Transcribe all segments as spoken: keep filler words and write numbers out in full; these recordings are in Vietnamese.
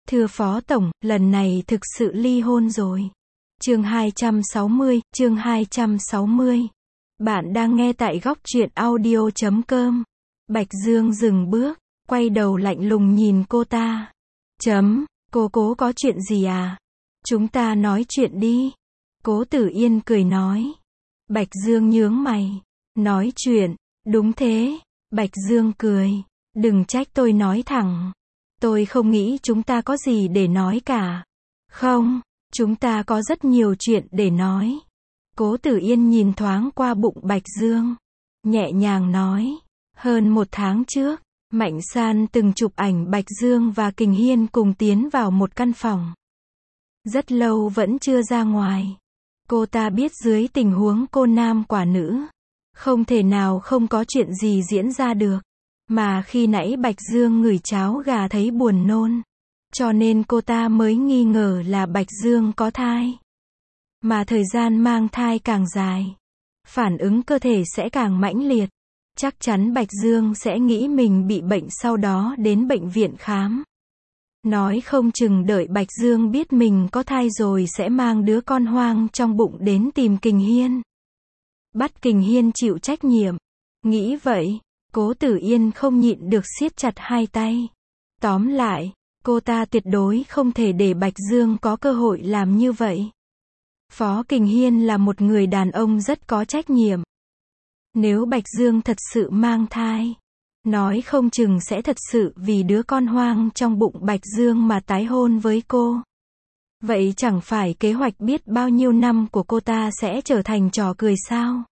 Thưa Phó Tổng, lần này thực sự ly hôn rồi. Chương hai trăm sáu mươi, chương hai trăm sáu mươi. Bạn đang nghe tại góc truyện audio chấm com. Bạch Dương dừng bước, quay đầu lạnh lùng nhìn cô ta. Chấm, cô Cố có chuyện gì à? Chúng ta nói chuyện đi. Cố Tử Yên cười nói. Bạch Dương nhướng mày. Nói chuyện, đúng thế. Bạch Dương cười. Đừng trách tôi nói thẳng. Tôi không nghĩ chúng ta có gì để nói cả. Không, chúng ta có rất nhiều chuyện để nói. Cố Tử Yên nhìn thoáng qua bụng Bạch Dương. Nhẹ nhàng nói. Hơn một tháng trước, Mạnh San từng chụp ảnh Bạch Dương và Kình Hiên cùng tiến vào một căn phòng. Rất lâu vẫn chưa ra ngoài. Cô ta biết dưới tình huống cô nam quả nữ, không thể nào không có chuyện gì diễn ra được. Mà khi nãy Bạch Dương ngửi cháo gà thấy buồn nôn. Cho nên cô ta mới nghi ngờ là Bạch Dương có thai. Mà thời gian mang thai càng dài, phản ứng cơ thể sẽ càng mãnh liệt. Chắc chắn Bạch Dương sẽ nghĩ mình bị bệnh sau đó đến bệnh viện khám. Nói không chừng đợi Bạch Dương biết mình có thai rồi sẽ mang đứa con hoang trong bụng đến tìm Kình Hiên. Bắt Kình Hiên chịu trách nhiệm. Nghĩ vậy, Cố Tử Yên không nhịn được siết chặt hai tay. Tóm lại, cô ta tuyệt đối không thể để Bạch Dương có cơ hội làm như vậy. Phó Kình Hiên là một người đàn ông rất có trách nhiệm. Nếu Bạch Dương thật sự mang thai, nói không chừng sẽ thật sự vì đứa con hoang trong bụng Bạch Dương mà tái hôn với cô. Vậy chẳng phải kế hoạch biết bao nhiêu năm của cô ta sẽ trở thành trò cười sao?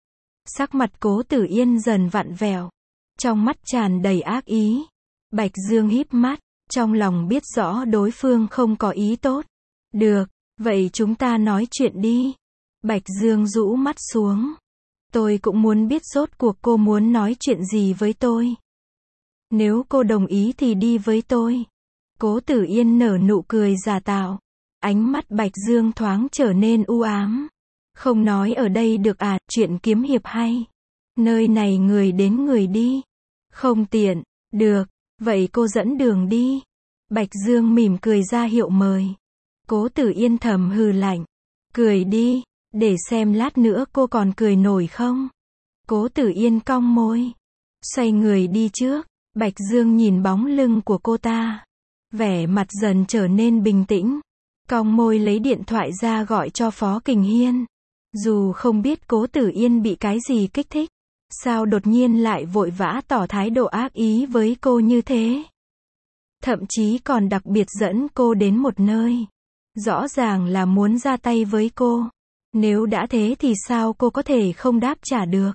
Sắc mặt Cố Tử Yên dần vặn vẹo, trong mắt tràn đầy ác ý. Bạch Dương híp mắt, trong lòng biết rõ đối phương không có ý tốt. Được, vậy chúng ta nói chuyện đi. Bạch Dương rũ mắt xuống. Tôi cũng muốn biết rốt cuộc cô muốn nói chuyện gì với tôi. Nếu cô đồng ý thì đi với tôi. Cố Tử Yên nở nụ cười giả tạo. Ánh mắt Bạch Dương thoáng trở nên u ám. Không nói ở đây được à, chuyện kiếm hiệp hay. Nơi này người đến người đi. Không tiện, được, vậy cô dẫn đường đi. Bạch Dương mỉm cười ra hiệu mời. Cố Tử Yên thầm hừ lạnh. Cười đi, để xem lát nữa cô còn cười nổi không. Cố Tử Yên cong môi. Xoay người đi trước. Bạch Dương nhìn bóng lưng của cô ta. Vẻ mặt dần trở nên bình tĩnh. Cong môi lấy điện thoại ra gọi cho Phó Kình Hiên. Dù không biết Cố Tử Yên bị cái gì kích thích, sao đột nhiên lại vội vã tỏ thái độ ác ý với cô như thế. Thậm chí còn đặc biệt dẫn cô đến một nơi. Rõ ràng là muốn ra tay với cô. Nếu đã thế thì sao cô có thể không đáp trả được.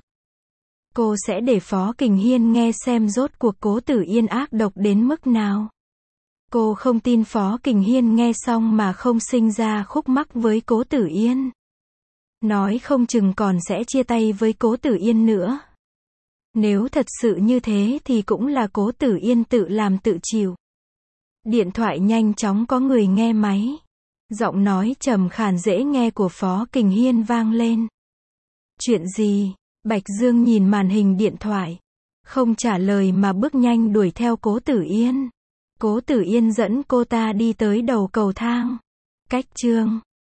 Cô sẽ để Phó Kình Hiên nghe xem rốt cuộc Cố Tử Yên ác độc đến mức nào. Cô không tin Phó Kình Hiên nghe xong mà không sinh ra khúc mắc với Cố Tử Yên. Nói không chừng còn sẽ chia tay với Cố Tử Yên nữa. Nếu thật sự như thế thì cũng là Cố Tử Yên tự làm tự chịu. Điện thoại nhanh chóng có người nghe máy. Giọng nói trầm khàn dễ nghe của Phó Kình Hiên vang lên. Chuyện gì? Bạch Dương nhìn màn hình điện thoại. Không trả lời mà bước nhanh đuổi theo Cố Tử Yên. Cố Tử Yên dẫn cô ta đi tới đầu cầu thang. Cách chương